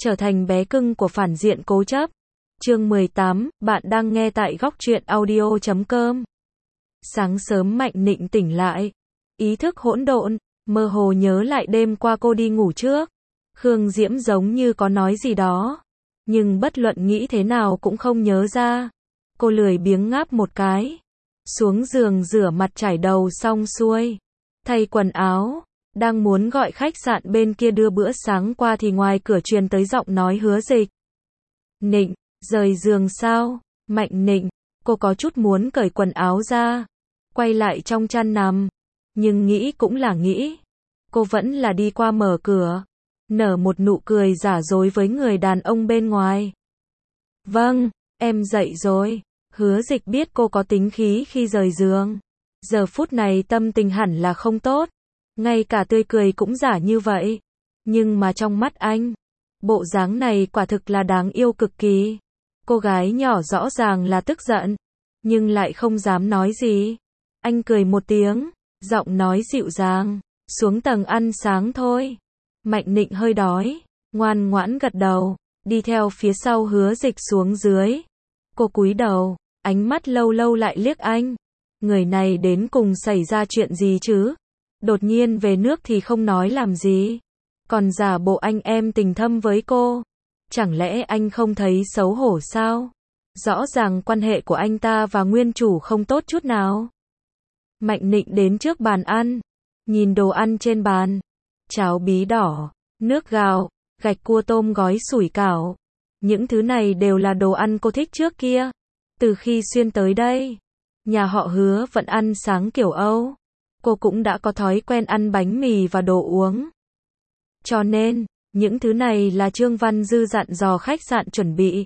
trở thành bé cưng của phản diện cố chấp. Chương 18, bạn đang nghe tại góc truyện audio.com. Sáng sớm Mạnh Nịnh tỉnh lại, ý thức hỗn độn, mơ hồ nhớ lại đêm qua cô đi ngủ trước. Khương Diễm giống như có nói gì đó, nhưng bất luận nghĩ thế nào cũng không nhớ ra. Cô lười biếng ngáp một cái, xuống giường rửa mặt trải đầu xong xuôi, thay quần áo, đang muốn gọi khách sạn bên kia đưa bữa sáng qua thì ngoài cửa truyền tới giọng nói Hứa Dịch. Nịnh, rời giường sao? Mạnh Nịnh, cô có chút muốn cởi quần áo ra, quay lại trong chăn nằm, nhưng nghĩ cũng là nghĩ, cô vẫn là đi qua mở cửa, nở một nụ cười giả dối với người đàn ông bên ngoài. Vâng, em dậy rồi. Hứa Dịch biết cô có tính khí khi rời giường, giờ phút này tâm tình hẳn là không tốt, ngay cả tươi cười cũng giả như vậy, nhưng mà trong mắt anh, bộ dáng này quả thực là đáng yêu cực kỳ. Cô gái nhỏ rõ ràng là tức giận, nhưng lại không dám nói gì. Anh cười một tiếng, giọng nói dịu dàng, xuống tầng ăn sáng thôi. Mạnh Nịnh hơi đói, ngoan ngoãn gật đầu, đi theo phía sau Hứa Dịch xuống dưới. Cô cúi đầu, ánh mắt lâu lâu lại liếc anh. Người này đến cùng xảy ra chuyện gì chứ? Đột nhiên về nước thì không nói làm gì, còn giả bộ anh em tình thâm với cô. Chẳng lẽ anh không thấy xấu hổ sao? Rõ ràng quan hệ của anh ta và nguyên chủ không tốt chút nào. Mạnh Nịnh đến trước bàn ăn, nhìn đồ ăn trên bàn, cháo bí đỏ, nước gạo, gạch cua tôm gói sủi cảo. Những thứ này đều là đồ ăn cô thích trước kia. Từ khi xuyên tới đây, nhà họ Hứa vẫn ăn sáng kiểu Âu. Cô cũng đã có thói quen ăn bánh mì và đồ uống. Cho nên, những thứ này là Trương Văn Dư dặn dò khách sạn chuẩn bị.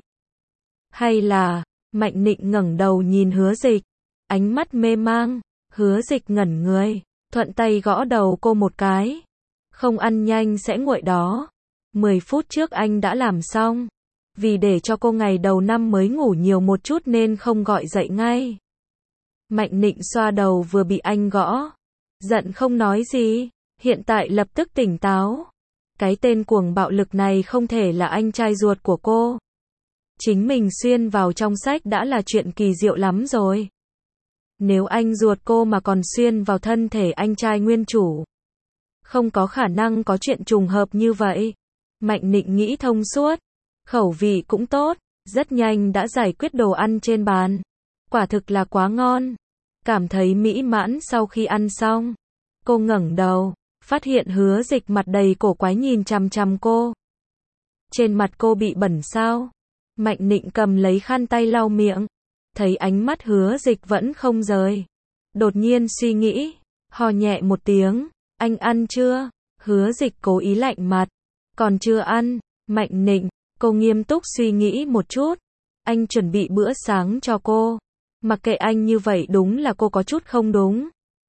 Hay là, Mạnh Nịnh ngẩng đầu nhìn Hứa Dịch, ánh mắt mê mang. Hứa Dịch ngẩn người, thuận tay gõ đầu cô một cái. Không ăn nhanh sẽ nguội đó. 10 phút trước anh đã làm xong. Vì để cho cô ngày đầu năm mới ngủ nhiều một chút nên không gọi dậy ngay. Mạnh Nịnh xoa đầu vừa bị anh gõ. Giận không nói gì, hiện tại lập tức tỉnh táo. Cái tên cuồng bạo lực này không thể là anh trai ruột của cô. Chính mình xuyên vào trong sách đã là chuyện kỳ diệu lắm rồi. Nếu anh ruột cô mà còn xuyên vào thân thể anh trai nguyên chủ, không có khả năng có chuyện trùng hợp như vậy. Mạnh Nịnh nghĩ thông suốt, khẩu vị cũng tốt, rất nhanh đã giải quyết đồ ăn trên bàn. Quả thực là quá ngon. Cảm thấy mỹ mãn sau khi ăn xong, cô ngẩng đầu, phát hiện Hứa Dịch mặt đầy cổ quái nhìn chằm chằm cô. Trên mặt cô bị bẩn sao? Mạnh Nịnh cầm lấy khăn tay lau miệng, thấy ánh mắt Hứa Dịch vẫn không rời. Đột nhiên suy nghĩ, ho nhẹ một tiếng, anh ăn chưa? Hứa Dịch cố ý lạnh mặt, còn chưa ăn. Mạnh Nịnh, cô nghiêm túc suy nghĩ một chút, anh chuẩn bị bữa sáng cho cô. Mặc kệ anh như vậy đúng là cô có chút không đúng.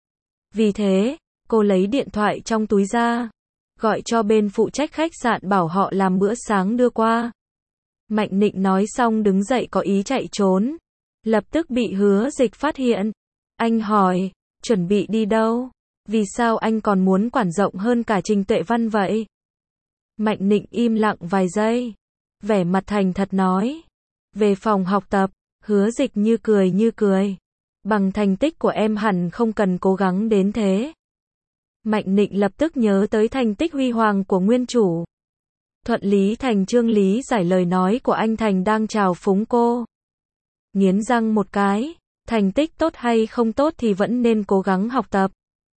Vì thế, cô lấy điện thoại trong túi ra, gọi cho bên phụ trách khách sạn bảo họ làm bữa sáng đưa qua. Mạnh Nịnh nói xong đứng dậy có ý chạy trốn, lập tức bị Hứa Dịch phát hiện. Anh hỏi, chuẩn bị đi đâu? Vì sao anh còn muốn quản rộng hơn cả Trình Tuệ Văn vậy? Mạnh Nịnh im lặng vài giây, vẻ mặt thành thật nói, về phòng học tập. Hứa Dịch như cười. Bằng thành tích của em hẳn không cần cố gắng đến thế. Mạnh Nịnh lập tức nhớ tới thành tích huy hoàng của nguyên chủ. Thuận lý thành chương lý giải lời nói của anh Thành đang chào phúng cô. Nghiến răng một cái, thành tích tốt hay không tốt thì vẫn nên cố gắng học tập.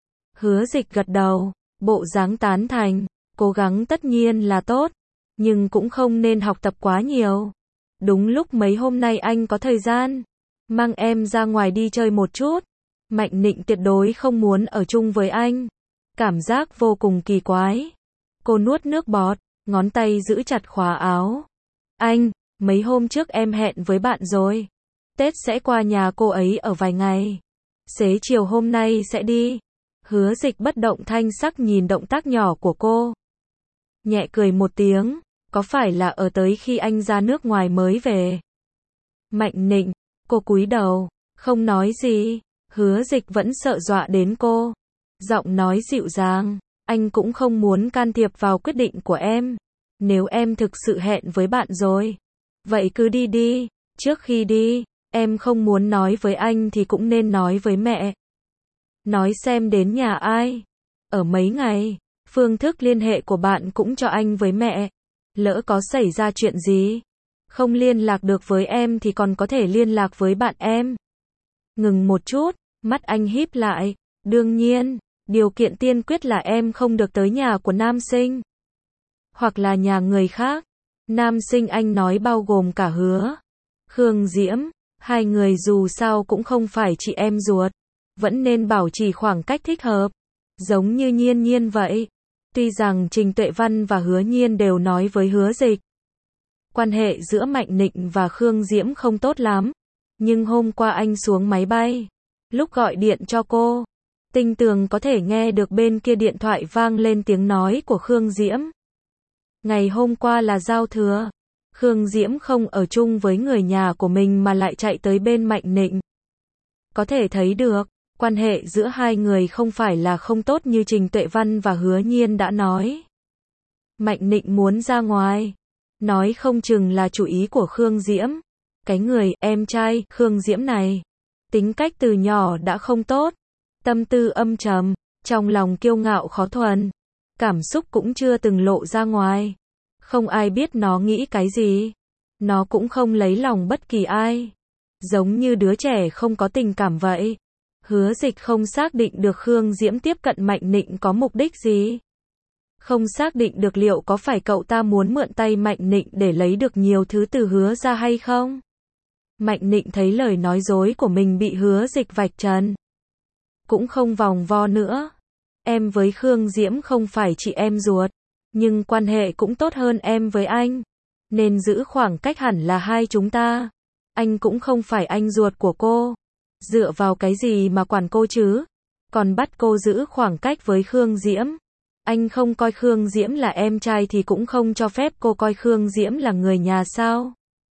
Hứa Dịch gật đầu, bộ dáng tán thành, cố gắng tất nhiên là tốt, nhưng cũng không nên học tập quá nhiều. Đúng lúc mấy hôm nay anh có thời gian, mang em ra ngoài đi chơi một chút. Mạnh Nịnh tuyệt đối không muốn ở chung với anh. Cảm giác vô cùng kỳ quái. Cô nuốt nước bọt, ngón tay giữ chặt khóa áo. Anh, mấy hôm trước em hẹn với bạn rồi. Tết sẽ qua nhà cô ấy ở vài ngày. Xế chiều hôm nay sẽ đi. Hứa Dịch bất động thanh sắc nhìn động tác nhỏ của cô. Nhẹ cười một tiếng. Có phải là ở tới khi anh ra nước ngoài mới về? Mạnh Nịnh, cô cúi đầu, không nói gì. Hứa Dịch vẫn sợ dọa đến cô. Giọng nói dịu dàng, anh cũng không muốn can thiệp vào quyết định của em. Nếu em thực sự hẹn với bạn rồi, vậy cứ đi đi. Trước khi đi, em không muốn nói với anh thì cũng nên nói với mẹ. Nói xem đến nhà ai. Ở mấy ngày. Phương thức liên hệ của bạn cũng cho anh với mẹ. Lỡ có xảy ra chuyện gì, không liên lạc được với em thì còn có thể liên lạc với bạn em. Ngừng một chút, mắt anh híp lại. Đương nhiên, điều kiện tiên quyết là em không được tới nhà của nam sinh. Hoặc là nhà người khác. Nam sinh anh nói bao gồm cả Hứa, Khương Diễm. Hai người dù sao cũng không phải chị em ruột. Vẫn nên bảo trì khoảng cách thích hợp. Giống như Nhiên Nhiên vậy. Tuy rằng Trình Tuệ Văn và Hứa Nhiên đều nói với Hứa Dịch, quan hệ giữa Mạnh Nịnh và Khương Diễm không tốt lắm. Nhưng hôm qua anh xuống máy bay, lúc gọi điện cho cô, tinh tường có thể nghe được bên kia điện thoại vang lên tiếng nói của Khương Diễm. Ngày hôm qua là giao thừa. Khương Diễm không ở chung với người nhà của mình mà lại chạy tới bên Mạnh Nịnh. Có thể thấy được, quan hệ giữa hai người không phải là không tốt như Trình Tuệ Văn và Hứa Nhiên đã nói. Mạnh Nịnh muốn ra ngoài. Nói không chừng là chủ ý của Khương Diễm. Cái người, em trai, Khương Diễm này. Tính cách từ nhỏ đã không tốt. Tâm tư âm trầm. Trong lòng kiêu ngạo khó thuần. Cảm xúc cũng chưa từng lộ ra ngoài. Không ai biết nó nghĩ cái gì. Nó cũng không lấy lòng bất kỳ ai. Giống như đứa trẻ không có tình cảm vậy. Hứa Dịch không xác định được Khương Diễm tiếp cận Mạnh Nịnh có mục đích gì. Không xác định được liệu có phải cậu ta muốn mượn tay Mạnh Nịnh để lấy được nhiều thứ từ Hứa ra hay không. Mạnh Nịnh thấy lời nói dối của mình bị Hứa Dịch vạch trần. Cũng không vòng vo nữa. Em với Khương Diễm không phải chị em ruột. Nhưng quan hệ cũng tốt hơn em với anh. Nên giữ khoảng cách hẳn là hai chúng ta. Anh cũng không phải anh ruột của cô. Dựa vào cái gì mà quản cô chứ? Còn bắt cô giữ khoảng cách với Khương Diễm. Anh không coi Khương Diễm là em trai thì cũng không cho phép cô coi Khương Diễm là người nhà sao?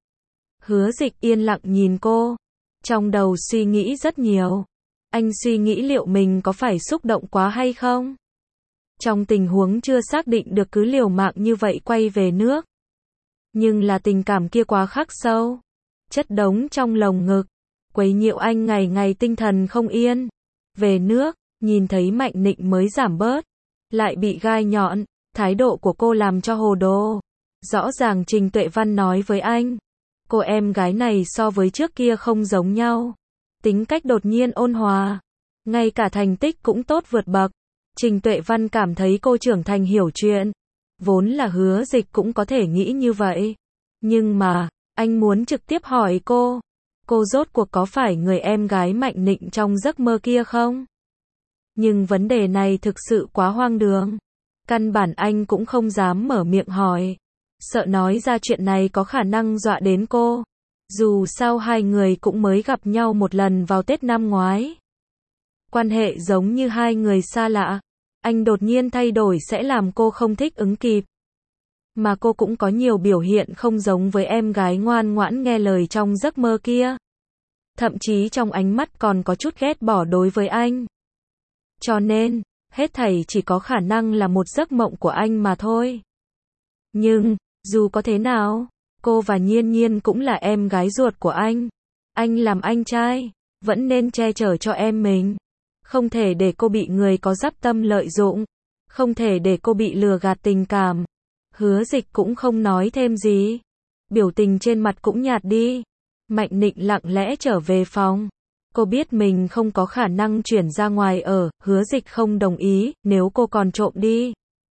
Hứa Dịch yên lặng nhìn cô. Trong đầu suy nghĩ rất nhiều. Anh suy nghĩ liệu mình có phải xúc động quá hay không? Trong tình huống chưa xác định được cứ liều mạng như vậy quay về nước. Nhưng là tình cảm kia quá khắc sâu. Chất đống trong lồng ngực. Quấy nhiễu anh ngày ngày tinh thần không yên. Về nước, nhìn thấy Mạnh Nịnh mới giảm bớt. Lại bị gai nhọn. Thái độ của cô làm cho hồ đồ. Rõ ràng Trình Tuệ Văn nói với anh. Cô em gái này so với trước kia không giống nhau. Tính cách đột nhiên ôn hòa. Ngay cả thành tích cũng tốt vượt bậc. Trình Tuệ Văn cảm thấy cô trưởng thành hiểu chuyện. Vốn là Hứa Dịch cũng có thể nghĩ như vậy. Nhưng mà, anh muốn trực tiếp hỏi cô. Cô rốt cuộc có phải người em gái Mạnh Nịnh trong giấc mơ kia không? Nhưng vấn đề này thực sự quá hoang đường. Căn bản anh cũng không dám mở miệng hỏi. Sợ nói ra chuyện này có khả năng dọa đến cô. Dù sao hai người cũng mới gặp nhau một lần vào Tết năm ngoái. Quan hệ giống như hai người xa lạ. Anh đột nhiên thay đổi sẽ làm cô không thích ứng kịp. Mà cô cũng có nhiều biểu hiện không giống với em gái ngoan ngoãn nghe lời trong giấc mơ kia. Thậm chí trong ánh mắt còn có chút ghét bỏ đối với anh. Cho nên, hết thảy chỉ có khả năng là một giấc mộng của anh mà thôi. Nhưng, dù có thế nào, cô và Nhiên Nhiên cũng là em gái ruột của anh. Anh làm anh trai, vẫn nên che chở cho em mình. Không thể để cô bị người có dắp tâm lợi dụng. Không thể để cô bị lừa gạt tình cảm. Hứa Dịch cũng không nói thêm gì. Biểu tình trên mặt cũng nhạt đi. Mạnh Nịnh lặng lẽ trở về phòng. Cô biết mình không có khả năng chuyển ra ngoài ở. Hứa Dịch không đồng ý, nếu cô còn trộm đi.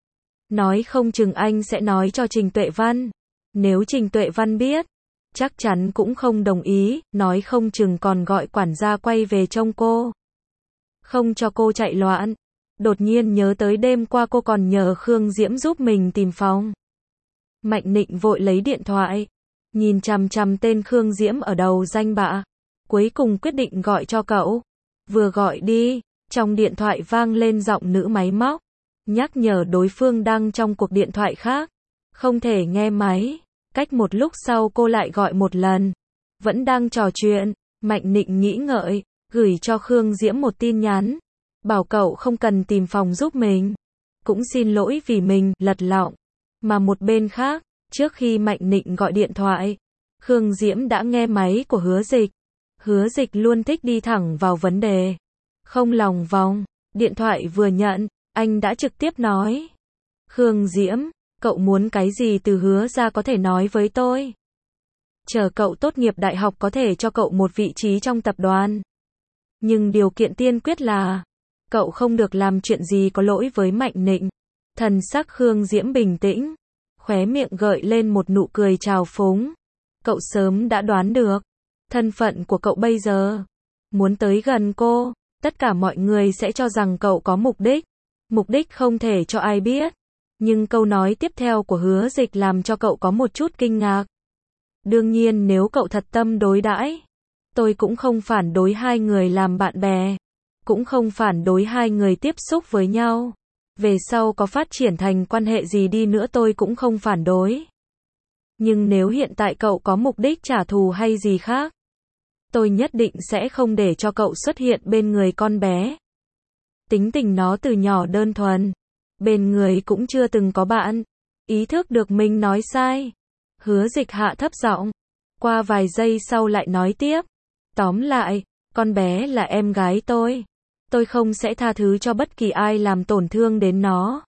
Nói không chừng anh sẽ nói cho Trình Tuệ Văn. Nếu Trình Tuệ Văn biết, chắc chắn cũng không đồng ý. Nói không chừng còn gọi quản gia quay về trông cô. Không cho cô chạy loạn. Đột nhiên nhớ tới đêm qua cô còn nhờ Khương Diễm giúp mình tìm phòng. Mạnh Nịnh vội lấy điện thoại. Nhìn chằm chằm tên Khương Diễm ở đầu danh bạ. Cuối cùng quyết định gọi cho cậu. Vừa gọi đi, trong điện thoại vang lên giọng nữ máy móc. Nhắc nhở đối phương đang trong cuộc điện thoại khác. Không thể nghe máy. Cách một lúc sau cô lại gọi một lần. Vẫn đang trò chuyện. Mạnh Nịnh nghĩ ngợi, gửi cho Khương Diễm một tin nhắn. Bảo cậu không cần tìm phòng giúp mình. Cũng xin lỗi vì mình lật lọng. Mà một bên khác, trước khi Mạnh Nịnh gọi điện thoại, Khương Diễm đã nghe máy của Hứa Dịch. Hứa Dịch luôn thích đi thẳng vào vấn đề, không lòng vòng. Điện thoại vừa nhận, anh đã trực tiếp nói. Khương Diễm, cậu muốn cái gì từ Hứa ra có thể nói với tôi. Chờ cậu tốt nghiệp đại học có thể cho cậu một vị trí trong tập đoàn. Nhưng điều kiện tiên quyết là, cậu không được làm chuyện gì có lỗi với Mạnh Nịnh. Thần sắc Khương Diễm bình tĩnh, khóe miệng gợi lên một nụ cười trào phúng. Cậu sớm đã đoán được, thân phận của cậu bây giờ. Muốn tới gần cô, tất cả mọi người sẽ cho rằng cậu có mục đích. Mục đích không thể cho ai biết. Nhưng câu nói tiếp theo của Hứa Dịch làm cho cậu có một chút kinh ngạc. Đương nhiên nếu cậu thật tâm đối đãi, tôi cũng không phản đối hai người làm bạn bè. Cũng không phản đối hai người tiếp xúc với nhau. Về sau có phát triển thành quan hệ gì đi nữa tôi cũng không phản đối. Nhưng nếu hiện tại cậu có mục đích trả thù hay gì khác, tôi nhất định sẽ không để cho cậu xuất hiện bên người con bé. Tính tình nó từ nhỏ đơn thuần, bên người cũng chưa từng có bạn. Ý thức được mình nói sai, Hứa Dịch hạ thấp giọng. Qua vài giây sau lại nói tiếp. Tóm lại, con bé là em gái tôi không sẽ tha thứ cho bất kỳ ai làm tổn thương đến nó.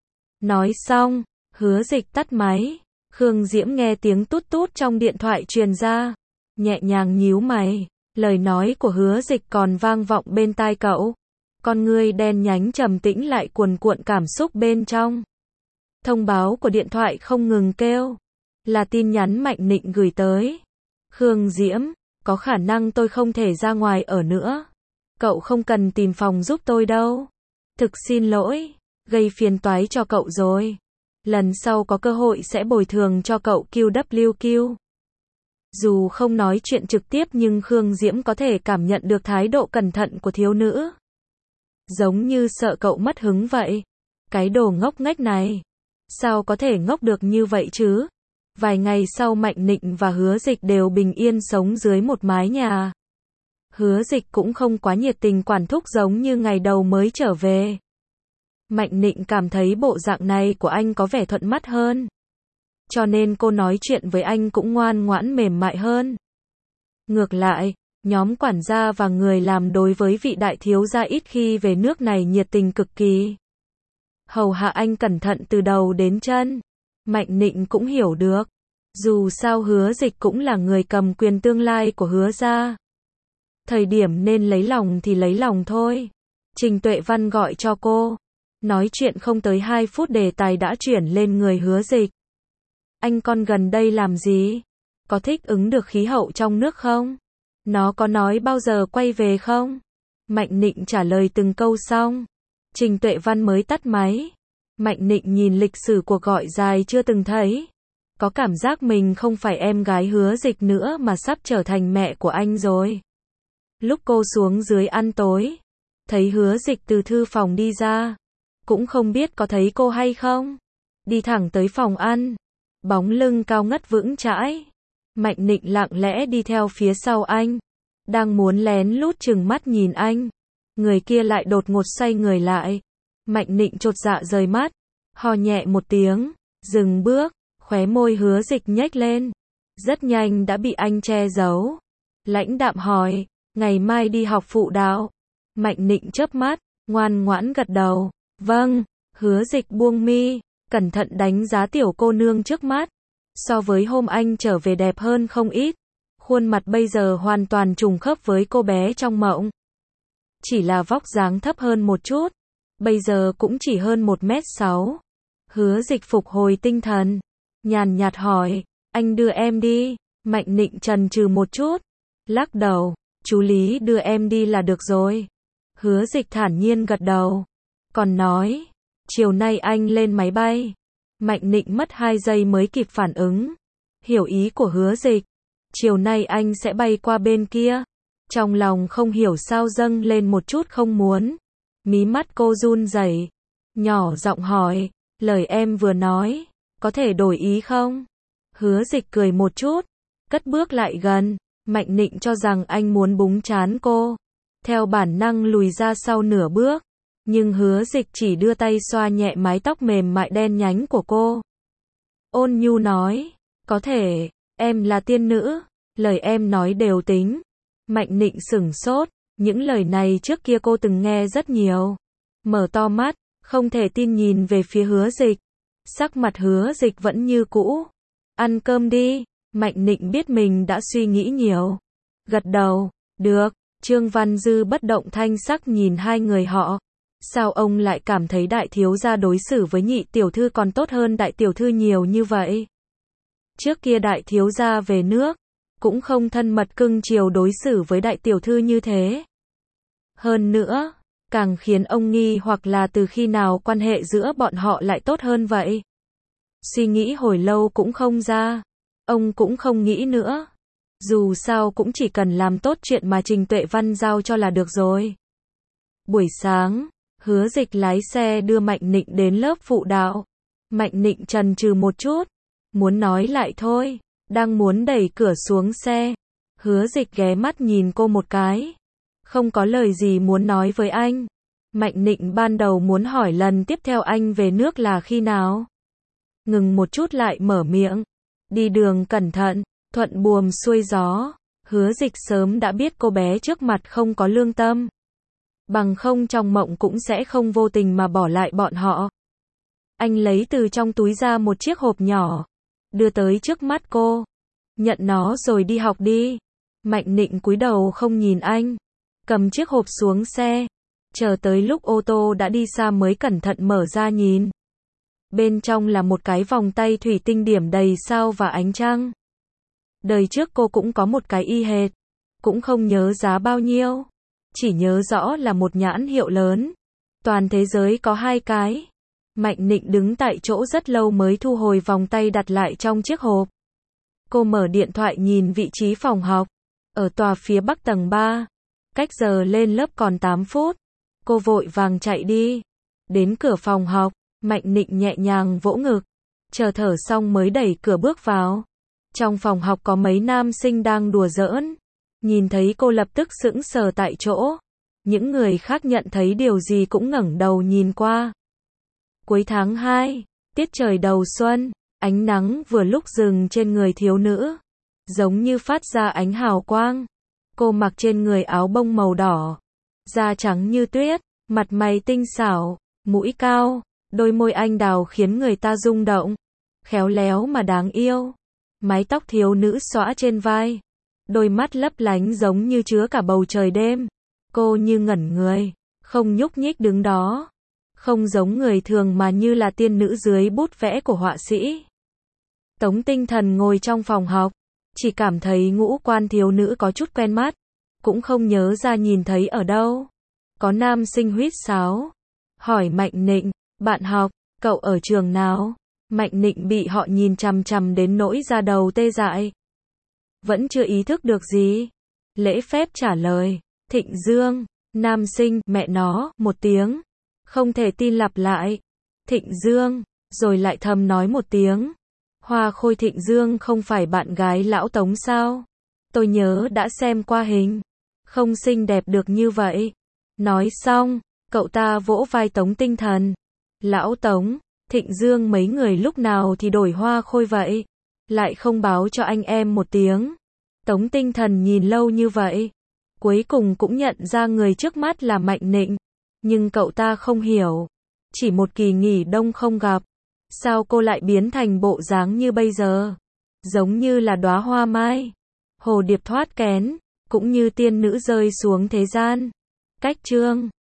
Nói xong, Hứa Dịch tắt máy. Khương Diễm nghe tiếng tút tút trong điện thoại truyền ra, nhẹ nhàng nhíu mày. Lời nói của Hứa Dịch còn vang vọng bên tai cậu. Con ngươi đen nhánh trầm tĩnh lại cuồn cuộn cảm xúc bên trong. Thông báo của điện thoại không ngừng kêu. Là tin nhắn Mạnh Nịnh gửi tới. Khương Diễm, có khả năng tôi không thể ra ngoài ở nữa. Cậu không cần tìm phòng giúp tôi đâu. Thực xin lỗi, gây phiền toái cho cậu rồi. Lần sau có cơ hội sẽ bồi thường cho cậu QWQ. Dù không nói chuyện trực tiếp nhưng Khương Diễm có thể cảm nhận được thái độ cẩn thận của thiếu nữ. Giống như sợ cậu mất hứng vậy. Cái đồ ngốc nghếch này. Sao có thể ngốc được như vậy chứ? Vài ngày sau Mạnh Nịnh và Hứa Dịch đều bình yên sống dưới một mái nhà. Hứa Dịch cũng không quá nhiệt tình quản thúc giống như ngày đầu mới trở về. Mạnh Nịnh cảm thấy bộ dạng này của anh có vẻ thuận mắt hơn. Cho nên cô nói chuyện với anh cũng ngoan ngoãn mềm mại hơn. Ngược lại, nhóm quản gia và người làm đối với vị đại thiếu gia ít khi về nước này nhiệt tình cực kỳ. Hầu hạ anh cẩn thận từ đầu đến chân. Mạnh Nịnh cũng hiểu được. Dù sao Hứa Dịch cũng là người cầm quyền tương lai của Hứa gia. Thời điểm nên lấy lòng thì lấy lòng thôi. Trình Tuệ Văn gọi cho cô. Nói chuyện không tới 2 phút đề tài đã chuyển lên người Hứa Dịch. Anh con gần đây làm gì? Có thích ứng được khí hậu trong nước không? Nó có nói bao giờ quay về không? Mạnh Nịnh trả lời từng câu xong. Trình Tuệ Văn mới tắt máy. Mạnh Nịnh nhìn lịch sử cuộc gọi dài chưa từng thấy. Có cảm giác mình không phải em gái Hứa Dịch nữa mà sắp trở thành mẹ của anh rồi. Lúc cô xuống dưới ăn tối, thấy Hứa Dịch từ thư phòng đi ra. Cũng không biết có thấy cô hay không. Đi thẳng tới phòng ăn. Bóng lưng cao ngất vững chãi. Mạnh Nịnh lặng lẽ đi theo phía sau anh. Đang muốn lén lút chừng mắt nhìn anh. Người kia lại đột ngột xoay người lại. Mạnh Nịnh chột dạ rời mắt. Ho nhẹ một tiếng. Dừng bước. Khóe môi Hứa Dịch nhếch lên. Rất nhanh đã bị anh che giấu. Lãnh đạm hỏi. Ngày mai đi học phụ đạo. Mạnh Nịnh chớp mắt. Ngoan ngoãn gật đầu. Vâng. Hứa Dịch buông mi. Cẩn thận đánh giá tiểu cô nương trước mắt. So với hôm anh trở về đẹp hơn không ít. Khuôn mặt bây giờ hoàn toàn trùng khớp với cô bé trong mộng. Chỉ là vóc dáng thấp hơn một chút. Bây giờ cũng chỉ hơn 1m6. Hứa Dịch phục hồi tinh thần. Nhàn nhạt hỏi. Anh đưa em đi. Mạnh Nịnh chần chừ một chút. Lắc đầu. Chú Lý đưa em đi là được rồi. Hứa Dịch thản nhiên gật đầu. Còn nói. Chiều nay anh lên máy bay. Mạnh Nịnh mất 2 giây mới kịp phản ứng. Hiểu ý của Hứa Dịch. Chiều nay anh sẽ bay qua bên kia. Trong lòng không hiểu sao dâng lên một chút không muốn. Mí mắt cô run rẩy. Nhỏ giọng hỏi. Lời em vừa nói. Có thể đổi ý không? Hứa Dịch cười một chút. Cất bước lại gần. Mạnh Nịnh cho rằng anh muốn búng trán cô. Theo bản năng lùi ra sau nửa bước. Nhưng Hứa Dịch chỉ đưa tay xoa nhẹ mái tóc mềm mại đen nhánh của cô. ôn nhu nói, có thể, em là tiên nữ, lời em nói đều tính. Mạnh Nịnh sửng sốt, những lời này trước kia cô từng nghe rất nhiều. Mở to mắt, không thể tin nhìn về phía Hứa Dịch. Sắc mặt Hứa Dịch vẫn như cũ. Ăn cơm đi, Mạnh Nịnh biết mình đã suy nghĩ nhiều. Gật đầu, được. Trương Văn Dư bất động thanh sắc nhìn hai người họ. Sao ông lại cảm thấy đại thiếu gia đối xử với nhị tiểu thư còn tốt hơn đại tiểu thư nhiều như vậy? Trước kia đại thiếu gia về nước, cũng không thân mật cưng chiều đối xử với đại tiểu thư như thế. Hơn nữa, càng khiến ông nghi hoặc là từ khi nào quan hệ giữa bọn họ lại tốt hơn vậy. Suy nghĩ hồi lâu cũng không ra, ông cũng không nghĩ nữa. Dù sao cũng chỉ cần làm tốt chuyện mà Trình Tuệ Văn giao cho là được rồi. Buổi sáng, Hứa Dịch lái xe đưa Mạnh Nịnh đến lớp phụ đạo. Mạnh Nịnh chần chừ một chút, muốn nói lại thôi, đang muốn đẩy cửa xuống xe. Hứa Dịch ghé mắt nhìn cô một cái. Không có lời gì muốn nói với anh. Mạnh Nịnh ban đầu muốn hỏi lần tiếp theo anh về nước là khi nào. Ngừng một chút lại mở miệng. Đi đường cẩn thận, thuận buồm xuôi gió. Hứa Dịch sớm đã biết cô bé trước mặt không có lương tâm. Bằng không trong mộng cũng sẽ không vô tình mà bỏ lại bọn họ. Anh lấy từ trong túi ra một chiếc hộp nhỏ, đưa tới trước mắt cô. Nhận nó rồi đi học đi. Mạnh Nịnh cúi đầu không nhìn anh, cầm chiếc hộp xuống xe. Chờ tới lúc ô tô đã đi xa mới cẩn thận mở ra nhìn. Bên trong là một cái vòng tay thủy tinh điểm đầy sao và ánh trăng. Đời trước cô cũng có một cái y hệt, cũng không nhớ giá bao nhiêu, chỉ nhớ rõ là một nhãn hiệu lớn. Toàn thế giới có 2 cái. Mạnh Nịnh đứng tại chỗ rất lâu mới thu hồi vòng tay đặt lại trong chiếc hộp. Cô mở điện thoại nhìn vị trí phòng học, ở tòa phía bắc tầng 3. Cách giờ lên lớp còn 8 phút. Cô vội vàng chạy đi. Đến cửa phòng học, Mạnh Nịnh nhẹ nhàng vỗ ngực, chờ thở xong mới đẩy cửa bước vào. Trong phòng học có mấy nam sinh đang đùa giỡn. Nhìn thấy cô lập tức sững sờ tại chỗ. Những người khác nhận thấy điều gì cũng ngẩng đầu nhìn qua. Cuối tháng 2, tiết trời đầu xuân, ánh nắng vừa lúc dừng trên người thiếu nữ, giống như phát ra ánh hào quang. Cô mặc trên người áo bông màu đỏ, da trắng như tuyết, mặt mày tinh xảo, mũi cao, đôi môi anh đào khiến người ta rung động, khéo léo mà đáng yêu. Mái tóc thiếu nữ xõa trên vai, đôi mắt lấp lánh giống như chứa cả bầu trời đêm. Cô như ngẩn người, không nhúc nhích đứng đó, không giống người thường mà như là tiên nữ dưới bút vẽ của họa sĩ. Tống Tinh Thần ngồi trong phòng học, chỉ cảm thấy ngũ quan thiếu nữ có chút quen mắt, cũng không nhớ ra nhìn thấy ở đâu. Có nam sinh huýt sáo, hỏi Mạnh Nịnh, bạn học, cậu ở trường nào? Mạnh Nịnh bị họ nhìn chằm chằm đến nỗi da đầu tê dại. Vẫn chưa ý thức được gì. Lễ phép trả lời, Thịnh Dương. Nam sinh, mẹ nó, một tiếng. Không thể tin lặp lại. Thịnh Dương, rồi lại thầm nói một tiếng. Hoa Khôi Thịnh Dương không phải bạn gái lão Tống sao? Tôi nhớ đã xem qua hình. Không xinh đẹp được như vậy. Nói xong, cậu ta vỗ vai Tống Tinh Thần. Lão Tống, Thịnh Dương mấy người lúc nào thì đổi Hoa Khôi vậy? Lại không báo cho anh em một tiếng. Tống Tinh Thần nhìn lâu như vậy, cuối cùng cũng nhận ra người trước mắt là Mạnh Nịnh. Nhưng cậu ta không hiểu. Chỉ một kỳ nghỉ đông không gặp, sao cô lại biến thành bộ dáng như bây giờ? Giống như là đóa hoa mai, hồ điệp thoát kén, cũng như tiên nữ rơi xuống thế gian. Cách chương